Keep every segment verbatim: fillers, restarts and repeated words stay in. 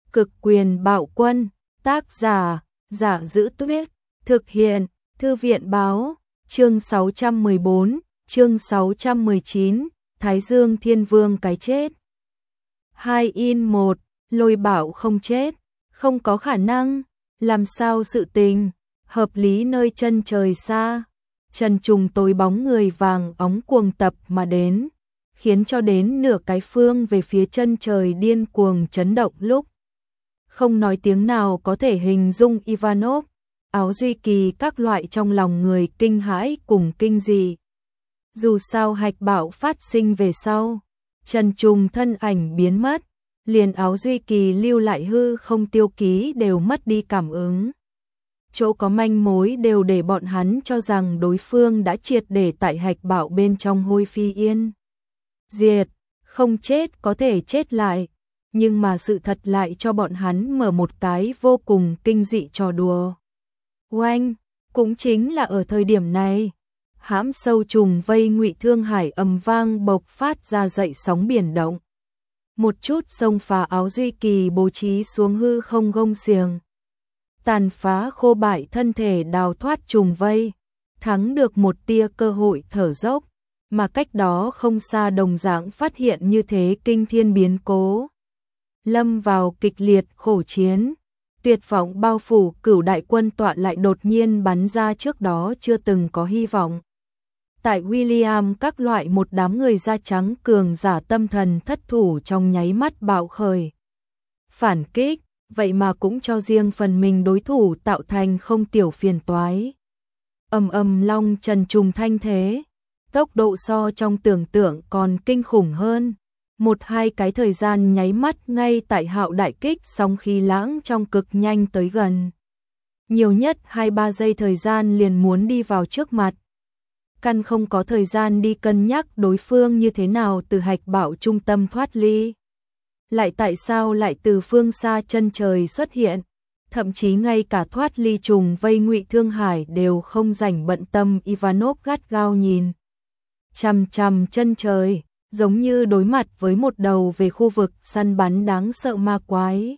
Cực quyền bạo quân, tác giả, Giả Giữ Tuyết, thực hiện, Thư viện báo, chương sáu trăm mười bốn, chương sáu trăm mười chín, Thái Dương Thiên Vương cái chết. Hai in một, Lôi Bảo không chết, không có khả năng, làm sao sự tình, hợp lý nơi chân trời xa. Trần trùng tối bóng người vàng óng cuồng tập mà đến, khiến cho đến nửa cái phương về phía chân trời điên cuồng chấn động lúc. Không nói tiếng nào có thể hình dung Ivanov, Áo Duy Kỳ các loại trong lòng người kinh hãi cùng kinh dị. Dù sao hạch bạo phát sinh về sau, Trần trùng thân ảnh biến mất, liền Áo Duy Kỳ lưu lại hư không tiêu ký đều mất đi cảm ứng. Chỗ có manh mối đều để bọn hắn cho rằng đối phương đã triệt để tại hạch bạo bên trong hôi phi yên diệt, không chết có thể chết lại, nhưng mà sự thật lại cho bọn hắn mở một cái vô cùng kinh dị trò đùa. Oanh, cũng chính là ở thời điểm này, hãm sâu trùng vây Ngụy Thương Hải ầm vang bộc phát ra dậy sóng biển động. Một chút xông phá Áo Duy Kỳ bố trí xuống hư không gông xiềng, tàn phá khô bại thân thể đào thoát trùng vây, thắng được một tia cơ hội thở dốc, mà cách đó không xa đồng dạng phát hiện như thế kinh thiên biến cố. Lâm vào kịch liệt khổ chiến, tuyệt vọng bao phủ Cửu đại quân tọa lại đột nhiên bắn ra trước đó chưa từng có hy vọng. Tại William các loại một đám người da trắng cường giả tâm thần thất thủ trong nháy mắt bạo khởi. Phản kích, vậy mà cũng cho riêng phần mình đối thủ tạo thành không tiểu phiền toái. Ầm ầm long trần trùng thanh thế, tốc độ so trong tưởng tượng còn kinh khủng hơn. Một hai cái thời gian nháy mắt ngay tại Hạo đại kích sóng khí lãng trong cực nhanh tới gần. Nhiều nhất hai ba giây thời gian liền muốn đi vào trước mặt. Căn không có thời gian đi cân nhắc đối phương như thế nào từ hạch bạo trung tâm thoát ly. Lại tại sao lại từ phương xa chân trời xuất hiện, thậm chí ngay cả thoát ly trùng vây Ngụy Thương Hải đều không rảnh bận tâm. Ivanov gắt gao nhìn chằm chằm chân trời, giống như đối mặt với một đầu về khu vực săn bắn đáng sợ ma quái.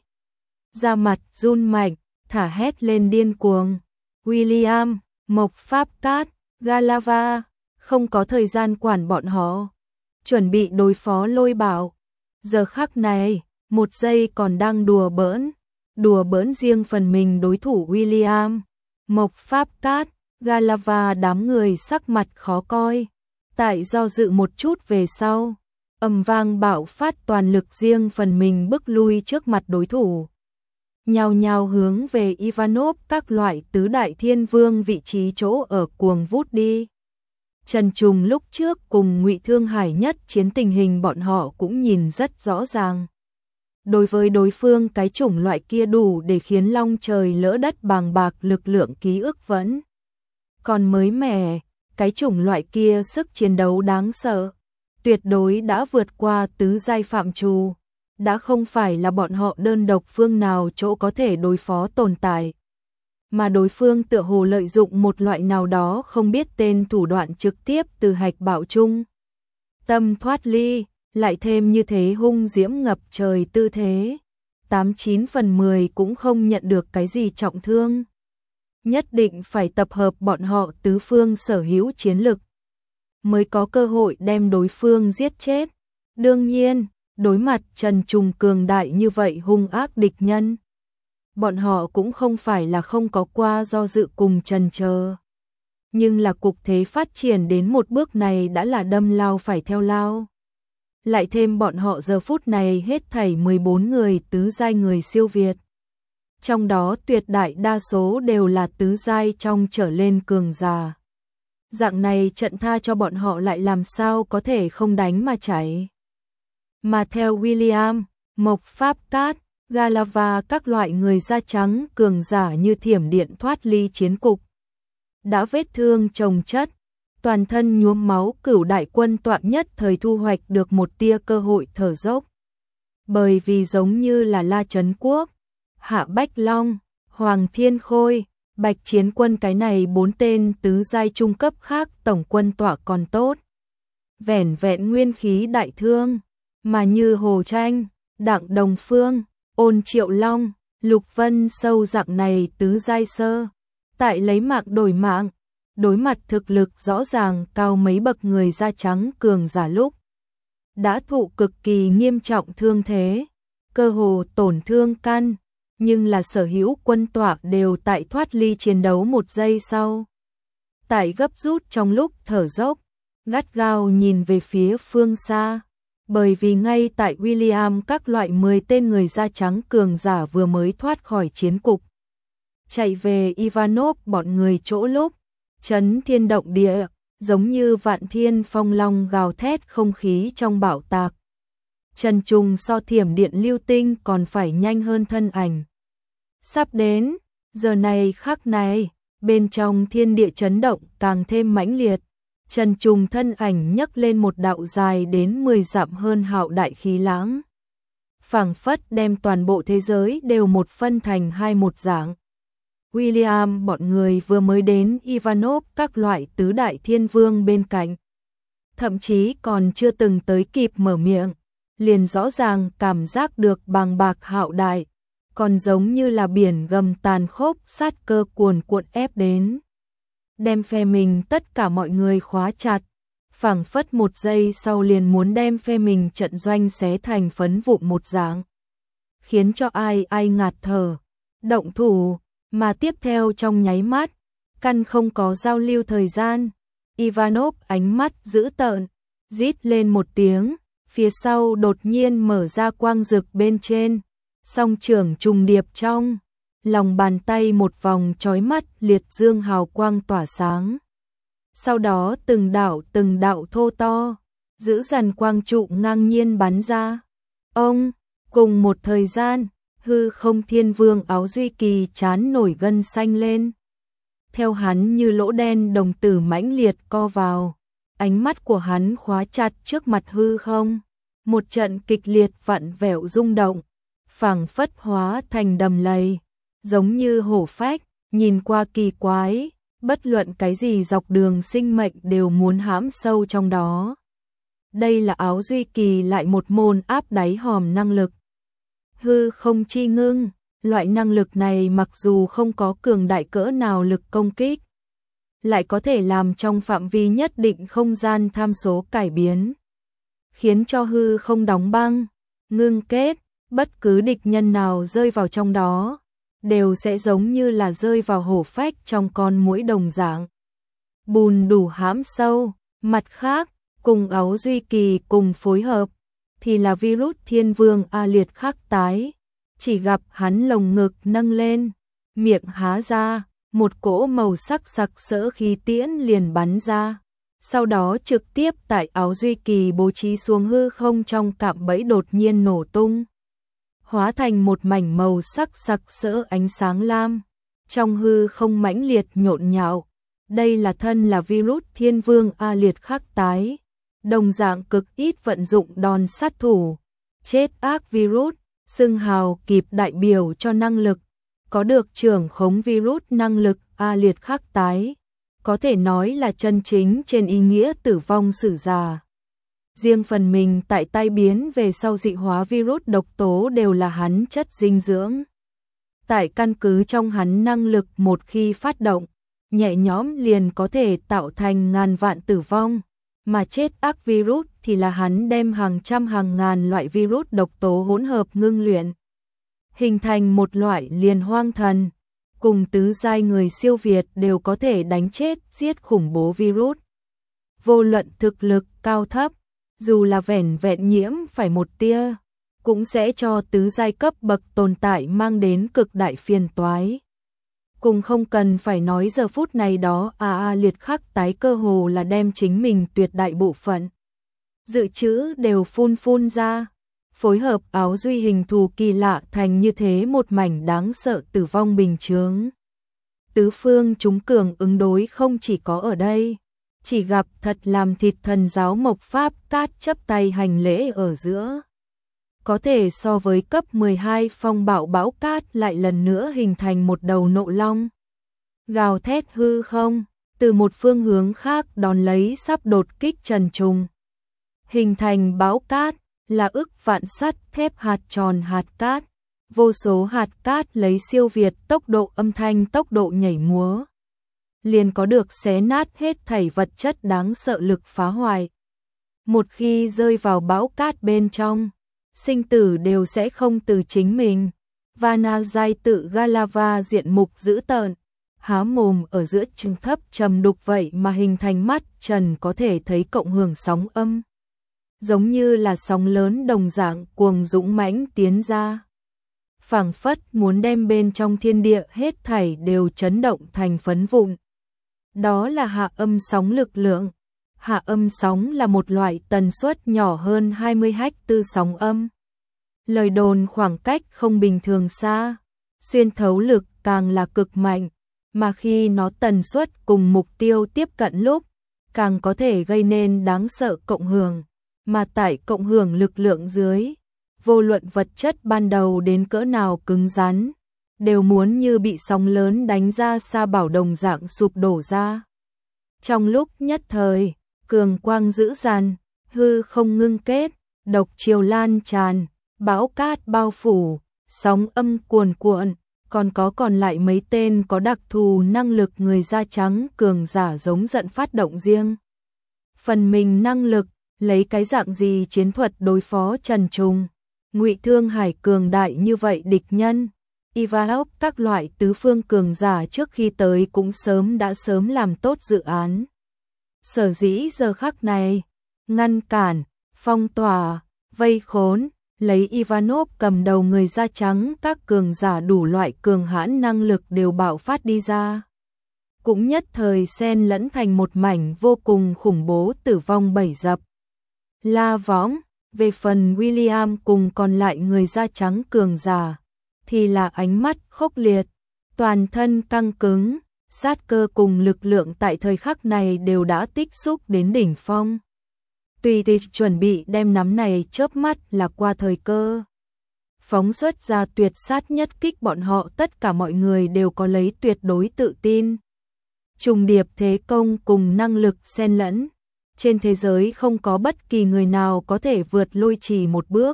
Da mặt run mạnh, thả hét lên điên cuồng. William, Mộc Pháp Cát, Galava, không có thời gian quản bọn họ, chuẩn bị đối phó Lôi Bảo. Giờ khắc này, một giây còn đang đùa bỡn, đùa bỡn riêng phần mình đối thủ William, Mộc Pháp Cát, Galava đám người sắc mặt khó coi. Tại do dự một chút về sau, ầm vang bạo phát toàn lực riêng phần mình bức lui trước mặt đối thủ. Nhào nhào hướng về Ivanov các loại tứ đại thiên vương vị trí chỗ ở cuồng vút đi. Trần trùng lúc trước cùng Ngụy Thương Hải nhất chiến tình hình bọn họ cũng nhìn rất rõ ràng. Đối với đối phương cái chủng loại kia đủ để khiến long trời lỡ đất bàng bạc lực lượng ký ức vẫn còn mới mẻ. Cái chủng loại kia sức chiến đấu đáng sợ, tuyệt đối đã vượt qua tứ giai phạm trù, đã không phải là bọn họ đơn độc phương nào chỗ có thể đối phó tồn tại. Mà đối phương tựa hồ lợi dụng một loại nào đó không biết tên thủ đoạn trực tiếp từ hạch bạo chung tâm thoát ly, lại thêm như thế hung diễm ngập trời tư thế, tám chín phần mười cũng không nhận được cái gì trọng thương. Nhất định phải tập hợp bọn họ tứ phương sở hữu chiến lực, mới có cơ hội đem đối phương giết chết. Đương nhiên, đối mặt Trần trùng cường đại như vậy hung ác địch nhân, bọn họ cũng không phải là không có qua do dự cùng chần chờ. Nhưng là cục thế phát triển đến một bước này đã là đâm lao phải theo lao. Lại thêm bọn họ giờ phút này hết thảy mười bốn người tứ giai người siêu việt. Trong đó tuyệt đại đa số đều là tứ giai trong trở lên cường giả. Dạng này trận tha cho bọn họ lại làm sao có thể không đánh mà chảy. Mà theo William, Mộc Pháp Cát, Galava các loại người da trắng cường giả như thiểm điện thoát ly chiến cục. Đã vết thương chồng chất, toàn thân nhuốm máu Cửu đại quân tọa nhất thời thu hoạch được một tia cơ hội thở dốc. Bởi vì giống như là La Trấn Quốc, Hạ Bách Long, Hoàng Thiên Khôi, Bạch Chiến Quân cái này bốn tên tứ giai trung cấp khác tổng quân tọa còn tốt. Vẻn vẹn nguyên khí đại thương, mà như Hồ Tranh, Đặng Đồng Phương, Ôn Triệu Long, Lục Vân sâu dạng này tứ giai sơ, tại lấy mạng đổi mạng, đối mặt thực lực rõ ràng cao mấy bậc người da trắng cường giả lúc đã thụ cực kỳ nghiêm trọng thương thế, cơ hồ tổn thương căn, nhưng là sở hữu quân tọa đều tại thoát ly chiến đấu một giây sau. Tại gấp rút trong lúc thở dốc, gắt gao nhìn về phía phương xa, bởi vì ngay tại William các loại mười tên người da trắng cường giả vừa mới thoát khỏi chiến cục. Chạy về Ivanov bọn người chỗ lúc, chấn thiên động địa, giống như vạn thiên phong long gào thét không khí trong bão tạc. Trần Trùng so thiểm điện lưu tinh còn phải nhanh hơn thân ảnh. Sắp đến, giờ này khắc này, bên trong thiên địa chấn động càng thêm mãnh liệt. Trần Trùng thân ảnh nhấc lên một đạo dài đến mười dặm hơn hạo đại khí lãng. Phảng phất đem toàn bộ thế giới đều một phân thành hai một dạng. William bọn người vừa mới đến Ivanov các loại tứ đại thiên vương bên cạnh. Thậm chí còn chưa từng tới kịp mở miệng, liền rõ ràng cảm giác được bàng bạc hạo đại, còn giống như là biển gầm tàn khốc sát cơ cuồn cuộn ép đến. Đem phe mình tất cả mọi người khóa chặt, phảng phất một giây sau liền muốn đem phe mình trận doanh xé thành phấn vụn một dạng. Khiến cho ai ai ngạt thở, động thủ, mà tiếp theo trong nháy mắt, căn không có giao lưu thời gian. Ivanov ánh mắt dữ tợn, rít lên một tiếng, phía sau đột nhiên mở ra quang rực bên trên, song trưởng trùng điệp trong, lòng bàn tay một vòng chói mắt liệt dương hào quang tỏa sáng. Sau đó từng đạo từng đạo thô to, giữ dần quang trụ ngang nhiên bắn ra. Ông, cùng một thời gian, hư không thiên vương áo duy kỳ chán nổi gân xanh lên. Theo hắn như lỗ đen đồng tử mãnh liệt co vào, ánh mắt của hắn khóa chặt trước mặt hư không. Một trận kịch liệt vặn vẹo rung động, phảng phất hóa thành đầm lầy, giống như hổ phách, nhìn qua kỳ quái, bất luận cái gì dọc đường sinh mệnh đều muốn hãm sâu trong đó. Đây là áo duy kỳ lại một môn áp đáy hòm năng lực. Hư không chi ngưng, loại năng lực này mặc dù không có cường đại cỡ nào lực công kích, lại có thể làm trong phạm vi nhất định không gian tham số cải biến, khiến cho hư không đóng băng, ngưng kết, bất cứ địch nhân nào rơi vào trong đó, đều sẽ giống như là rơi vào hổ phách trong con muỗi đồng dạng. Bùn đủ hãm sâu, mặt khác, cùng áo duy kỳ cùng phối hợp, thì là virus thiên vương A Liệt khắc tái, chỉ gặp hắn lồng ngực nâng lên, miệng há ra, một cỗ màu sắc sặc sỡ khí tiễn liền bắn ra, sau đó trực tiếp tại áo duy kỳ bố trí xuống hư không trong cạm bẫy đột nhiên nổ tung, hóa thành một mảnh màu sắc sặc sỡ ánh sáng lam, trong hư không mãnh liệt nhộn nhạo. Đây là thân là virus thiên vương A Liệt khắc tái, đồng dạng cực ít vận dụng đòn sát thủ, chết ác virus, xưng hào kịp đại biểu cho năng lực, có được trưởng khống virus năng lực A Liệt khắc tái, có thể nói là chân chính trên ý nghĩa tử vong sử giả. Riêng phần mình tại tai biến về sau dị hóa virus độc tố đều là hắn chất dinh dưỡng. Tại căn cứ trong hắn năng lực một khi phát động, nhẹ nhõm liền có thể tạo thành ngàn vạn tử vong, mà chết ác virus thì là hắn đem hàng trăm hàng ngàn loại virus độc tố hỗn hợp ngưng luyện, hình thành một loại liền hoang thần, cùng tứ giai người siêu việt đều có thể đánh chết giết khủng bố virus. Vô luận thực lực cao thấp, dù là vẻn vẹn nhiễm phải một tia, cũng sẽ cho tứ giai cấp bậc tồn tại mang đến cực đại phiền toái. Cùng không cần phải nói giờ phút này đó A A Liệt khắc tái cơ hồ là đem chính mình tuyệt đại bộ phận dự trữ đều phun phun ra, phối hợp áo duy hình thù kỳ lạ thành như thế một mảnh đáng sợ tử vong bình chướng. Tứ phương chúng cường ứng đối không chỉ có ở đây, chỉ gặp thật làm thịt thần giáo Mộc Pháp Cát chấp tay hành lễ ở giữa. Có thể so với cấp mười hai phong bạo bão cát lại lần nữa hình thành một đầu nộ long. Gào thét hư không, từ một phương hướng khác đón lấy sắp đột kích Trần Trùng. Hình thành bão cát, là ức vạn sắt thép hạt tròn hạt cát, vô số hạt cát lấy siêu việt tốc độ âm thanh tốc độ nhảy múa. Liền có được xé nát hết thảy vật chất đáng sợ lực phá hoại. Một khi rơi vào bão cát bên trong, sinh tử đều sẽ không từ chính mình. Vanazai tự Galava diện mục dữ tợn, há mồm ở giữa trừng thấp trầm đục vậy mà hình thành mắt trần có thể thấy cộng hưởng sóng âm. Giống như là sóng lớn đồng dạng cuồng dũng mãnh tiến ra. Phảng phất muốn đem bên trong thiên địa hết thảy đều chấn động thành phấn vụn. Đó là hạ âm sóng lực lượng. Hạ âm sóng là một loại tần suất nhỏ hơn hai mươi héc tư sóng âm. Lời đồn khoảng cách không bình thường xa, xuyên thấu lực càng là cực mạnh, mà khi nó tần suất cùng mục tiêu tiếp cận lúc, càng có thể gây nên đáng sợ cộng hưởng, mà tại cộng hưởng lực lượng dưới, vô luận vật chất ban đầu đến cỡ nào cứng rắn, đều muốn như bị sóng lớn đánh ra sa bảo đồng dạng sụp đổ ra. Trong lúc nhất thời, cường quang dữ dằn, hư không ngưng kết, độc chiều lan tràn, bão cát bao phủ, sóng âm cuồn cuộn, còn có còn lại mấy tên có đặc thù năng lực người da trắng cường giả giống giận phát động riêng. Phần mình năng lực, lấy cái dạng gì chiến thuật đối phó Trần Trùng, ngụy thương hải cường đại như vậy địch nhân. Ivanov các loại tứ phương cường giả trước khi tới cũng sớm đã sớm làm tốt dự án. Sở dĩ giờ khắc này, ngăn cản, phong tỏa, vây khốn, lấy Ivanov cầm đầu người da trắng các cường giả đủ loại cường hãn năng lực đều bạo phát đi ra. Cũng nhất thời xen lẫn thành một mảnh vô cùng khủng bố tử vong bảy dập. La võng, về phần William cùng còn lại người da trắng cường giả, thì là ánh mắt khốc liệt, toàn thân căng cứng, sát cơ cùng lực lượng tại thời khắc này đều đã tích xúc đến đỉnh phong. Tùy thì chuẩn bị đem nắm này chớp mắt là qua thời cơ. Phóng xuất ra tuyệt sát nhất kích bọn họ tất cả mọi người đều có lấy tuyệt đối tự tin. Trùng điệp thế công cùng năng lực xen lẫn. Trên thế giới không có bất kỳ người nào có thể vượt lôi trì một bước.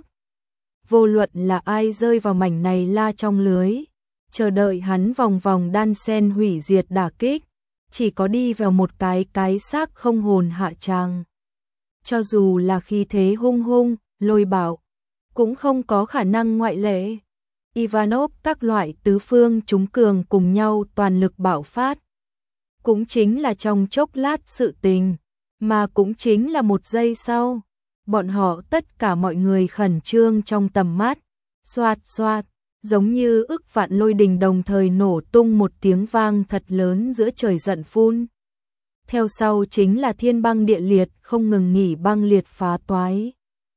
Vô luận là ai rơi vào mảnh này la trong lưới, chờ đợi hắn vòng vòng đan sen hủy diệt đả kích, chỉ có đi vào một cái cái xác không hồn hạ tràng. Cho dù là khi thế hung hung, lôi bạo, cũng không có khả năng ngoại lệ. Ivanov các loại tứ phương chúng cường cùng nhau toàn lực bạo phát. Cũng chính là trong chốc lát sự tình, mà cũng chính là một giây sau. Bọn họ tất cả mọi người khẩn trương trong tầm mắt, xoạt xoạt, giống như ức vạn lôi đình đồng thời nổ tung một tiếng vang thật lớn giữa trời giận phun. Theo sau chính là thiên băng địa liệt không ngừng nghỉ băng liệt phá toái.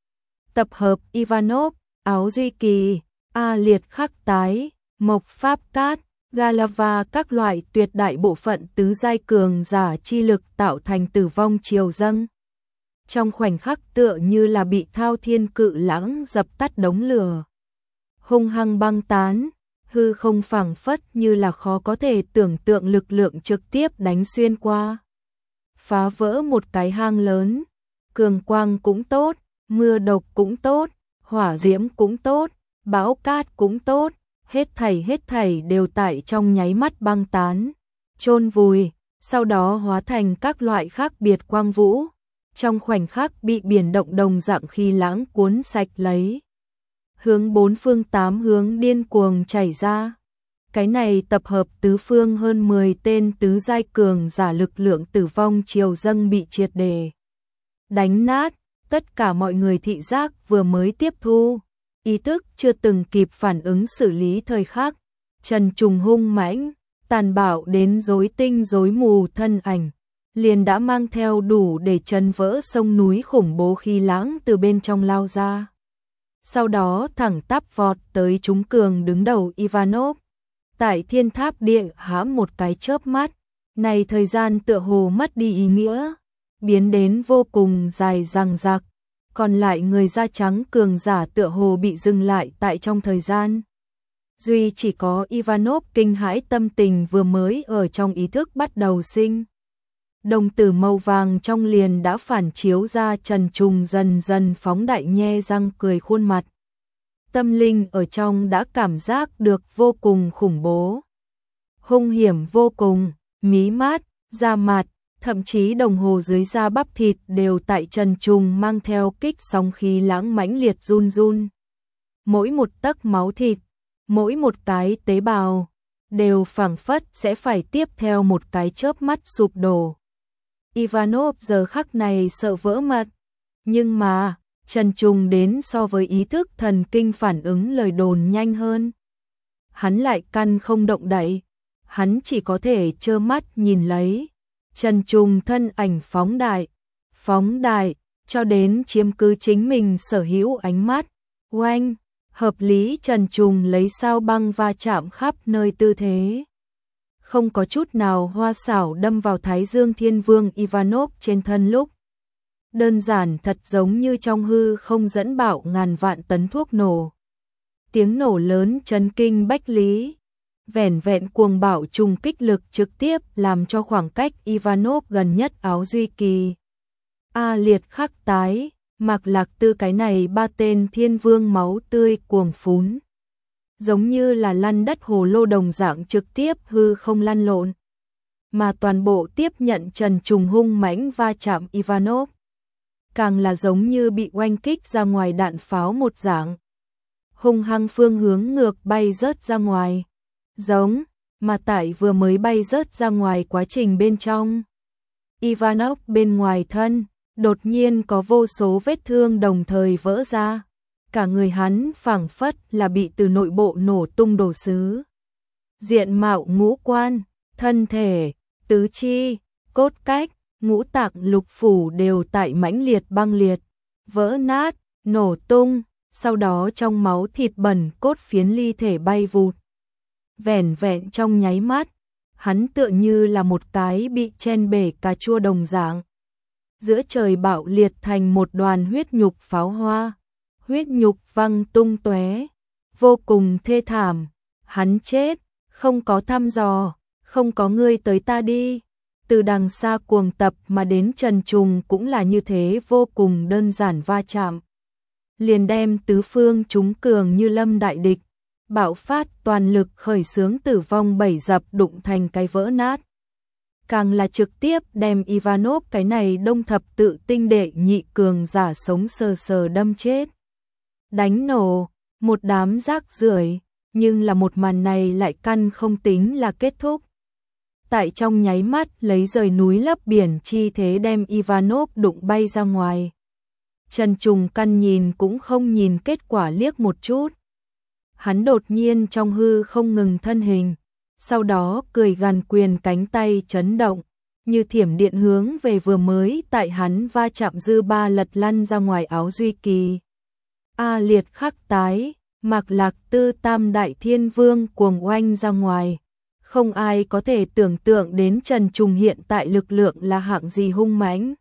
Tập hợp Ivanov, áo duy kỳ, A liệt khắc tái, mộc pháp cát, Galava các loại tuyệt đại bộ phận tứ giai cường giả chi lực tạo thành tử vong triều dâng. Trong khoảnh khắc tựa như là bị thao thiên cự lãng dập tắt đống lửa. Hung hăng băng tán, hư không phảng phất như là khó có thể tưởng tượng lực lượng trực tiếp đánh xuyên qua. Phá vỡ một cái hang lớn, cường quang cũng tốt, mưa độc cũng tốt, hỏa diễm cũng tốt, bão cát cũng tốt, hết thảy hết thảy đều tại trong nháy mắt băng tán, chôn vùi, sau đó hóa thành các loại khác biệt quang vũ, trong khoảnh khắc bị biển động đồng dạng khi lãng cuốn sạch lấy. Hướng bốn phương tám hướng điên cuồng chảy ra. Cái này tập hợp tứ phương hơn mười tên tứ giai cường giả lực lượng tử vong triều dâng bị triệt đề đánh nát, tất cả mọi người thị giác vừa mới tiếp thu, ý thức chưa từng kịp phản ứng xử lý thời khắc, Trần Trùng hung mãnh, tàn bạo đến rối tinh rối mù thân ảnh, liền đã mang theo đủ để chấn vỡ sông núi khủng bố khí lãng từ bên trong lao ra. Sau đó thẳng tắp vọt tới chúng cường đứng đầu Ivanov. Tại thiên tháp địa hãm một cái chớp mắt, này thời gian tựa hồ mất đi ý nghĩa, biến đến vô cùng dài dằng dặc, còn lại người da trắng cường giả tựa hồ bị dừng lại tại trong thời gian. Duy chỉ có Ivanov kinh hãi tâm tình vừa mới ở trong ý thức bắt đầu sinh. Đồng tử màu vàng trong liền đã phản chiếu ra Trần Trùng dần dần phóng đại nhe răng cười khuôn mặt. tâm linh ở trong đã cảm giác được vô cùng khủng bố. Hung hiểm vô cùng, mí mắt, da mặt, thậm chí đồng hồ dưới da bắp thịt đều tại Trần Trùng mang theo kích sóng khí lãng mãnh liệt run run. Mỗi một tấc máu thịt, mỗi một cái tế bào, đều phảng phất sẽ phải tiếp theo một cái chớp mắt sụp đổ. Ivanov giờ khắc này sợ vỡ mật, nhưng mà, Trần Trùng đến so với ý thức thần kinh phản ứng lời đồn nhanh hơn. Hắn lại căn không động đậy, hắn chỉ có thể trơ mắt nhìn lấy. Trần Trùng thân ảnh phóng đại, phóng đại, cho đến chiếm cứ chính mình sở hữu ánh mắt. Oanh, hợp lý Trần Trùng lấy sao băng va chạm khắp nơi tư thế. Không có chút nào hoa xảo đâm vào Thái Dương Thiên Vương Ivanov trên thân lúc. Đơn giản thật giống như trong hư không dẫn bạo ngàn vạn tấn thuốc nổ. Tiếng nổ lớn chấn kinh bách lý. Vẻn vẹn cuồng bạo trùng kích lực trực tiếp làm cho khoảng cách Ivanov gần nhất áo duy kỳ. A liệt khắc tái, Mạc Lạc Tư cái này ba tên thiên vương máu tươi cuồng phún. Giống như là lăn đất hồ lô đồng dạng trực tiếp hư không lăn lộn. Mà toàn bộ tiếp nhận Trần Trùng hung mãnh va chạm Ivanov. Càng là giống như bị oanh kích ra ngoài đạn pháo một dạng. Hung hăng phương hướng ngược bay rớt ra ngoài. Giống, mà tại vừa mới bay rớt ra ngoài quá trình bên trong. Ivanov bên ngoài thân, đột nhiên có vô số vết thương đồng thời vỡ ra. Cả người hắn phảng phất là bị từ nội bộ nổ tung đồ sứ. Diện mạo ngũ quan, thân thể, tứ chi, cốt cách, ngũ tạng lục phủ đều tại mãnh liệt băng liệt, vỡ nát, nổ tung, sau đó trong máu thịt bẩn cốt phiến ly thể bay vụt. Vẻn vẹn trong nháy mắt, hắn tựa như là một cái bị chen bể cà chua đồng dạng. Giữa trời bạo liệt thành một đoàn huyết nhục pháo hoa, huyết nhục văng tung tóe, vô cùng thê thảm. Hắn chết, không có thăm dò, không có ngươi tới ta đi. Từ đằng xa cuồng tập mà đến Trần Trùng cũng là như thế, vô cùng đơn giản va chạm. Liền đem tứ phương chúng cường như lâm đại địch, bạo phát toàn lực khởi xướng tử vong bảy dập đụng thành cái vỡ nát. Càng là trực tiếp đem Ivanov cái này đông thập tự tinh đệ nhị cường giả sống sờ sờ đâm chết. Đánh nổ, một đám rác rưởi, nhưng là một màn này lại căn không tính là kết thúc. Tại trong nháy mắt lấy rời núi lấp biển chi thế đem Ivanov đụng bay ra ngoài. Trần Trùng căn nhìn cũng không nhìn kết quả liếc một chút. Hắn đột nhiên trong hư không ngừng thân hình, sau đó cười gằn quyền cánh tay chấn động, như thiểm điện hướng về vừa mới tại hắn va chạm dư ba lật lăn ra ngoài áo duy kỳ. A liệt khắc tái, Mạc Lạc Tư tam đại thiên vương cuồng oanh ra ngoài. Không ai có thể tưởng tượng đến Trần Trùng hiện tại lực lượng là hạng gì hung mãnh.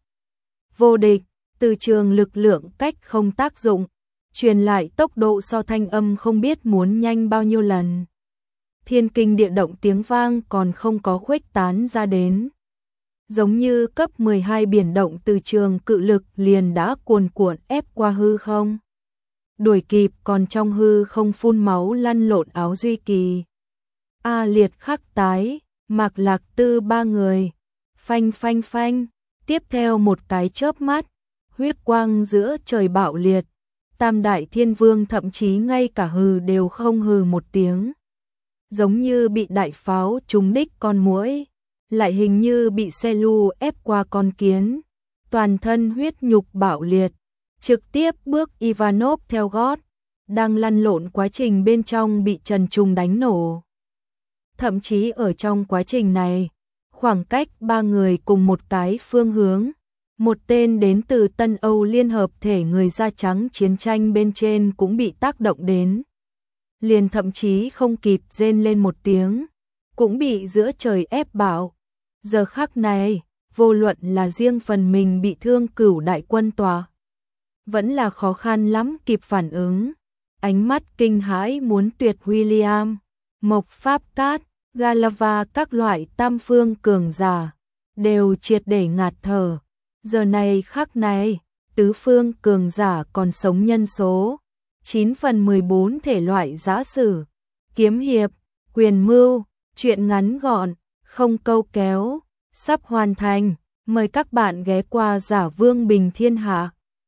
Vô địch, từ trường lực lượng cách không tác dụng, truyền lại tốc độ so thanh âm không biết muốn nhanh bao nhiêu lần. Thiên kinh địa động tiếng vang còn không có khuếch tán ra đến. Giống như cấp mười hai biển động từ trường cự lực liền đã cuồn cuộn ép qua hư không. Đuổi kịp còn trong hư không phun máu lăn lộn áo duy kỳ. A liệt khắc tái, Mạc Lạc Tư ba người. Phanh phanh phanh, tiếp theo một cái chớp mắt, huyết quang giữa trời bạo liệt. Tam đại thiên vương thậm chí ngay cả hừ đều không hừ một tiếng. Giống như bị đại pháo trúng đích con muỗi, lại hình như bị xe lu ép qua con kiến. Toàn thân huyết nhục bạo liệt, trực tiếp bước Ivanov theo gót, đang lăn lộn quá trình bên trong bị Trần Trùng đánh nổ. Thậm chí ở trong quá trình này, khoảng cách ba người cùng một cái phương hướng, một tên đến từ Tân Âu Liên Hợp Thể người da trắng chiến tranh bên trên cũng bị tác động đến. Liền thậm chí không kịp rên lên một tiếng, cũng bị giữa trời ép bạo. Giờ khắc này, vô luận là riêng phần mình bị thương cửu đại quân tòa, vẫn là khó khăn lắm kịp phản ứng. Ánh mắt kinh hãi muốn tuyệt William, Mộc Pháp Cát, Galava các loại tam phương cường giả, đều triệt để ngạt thở. Giờ này khắc này, tứ phương cường giả còn sống nhân số, chín phần mười bốn thể loại giã sử, kiếm hiệp, quyền mưu, truyện ngắn gọn, không câu kéo, sắp hoàn thành. Mời các bạn ghé qua Giả Vương Bình Thiên Hạ.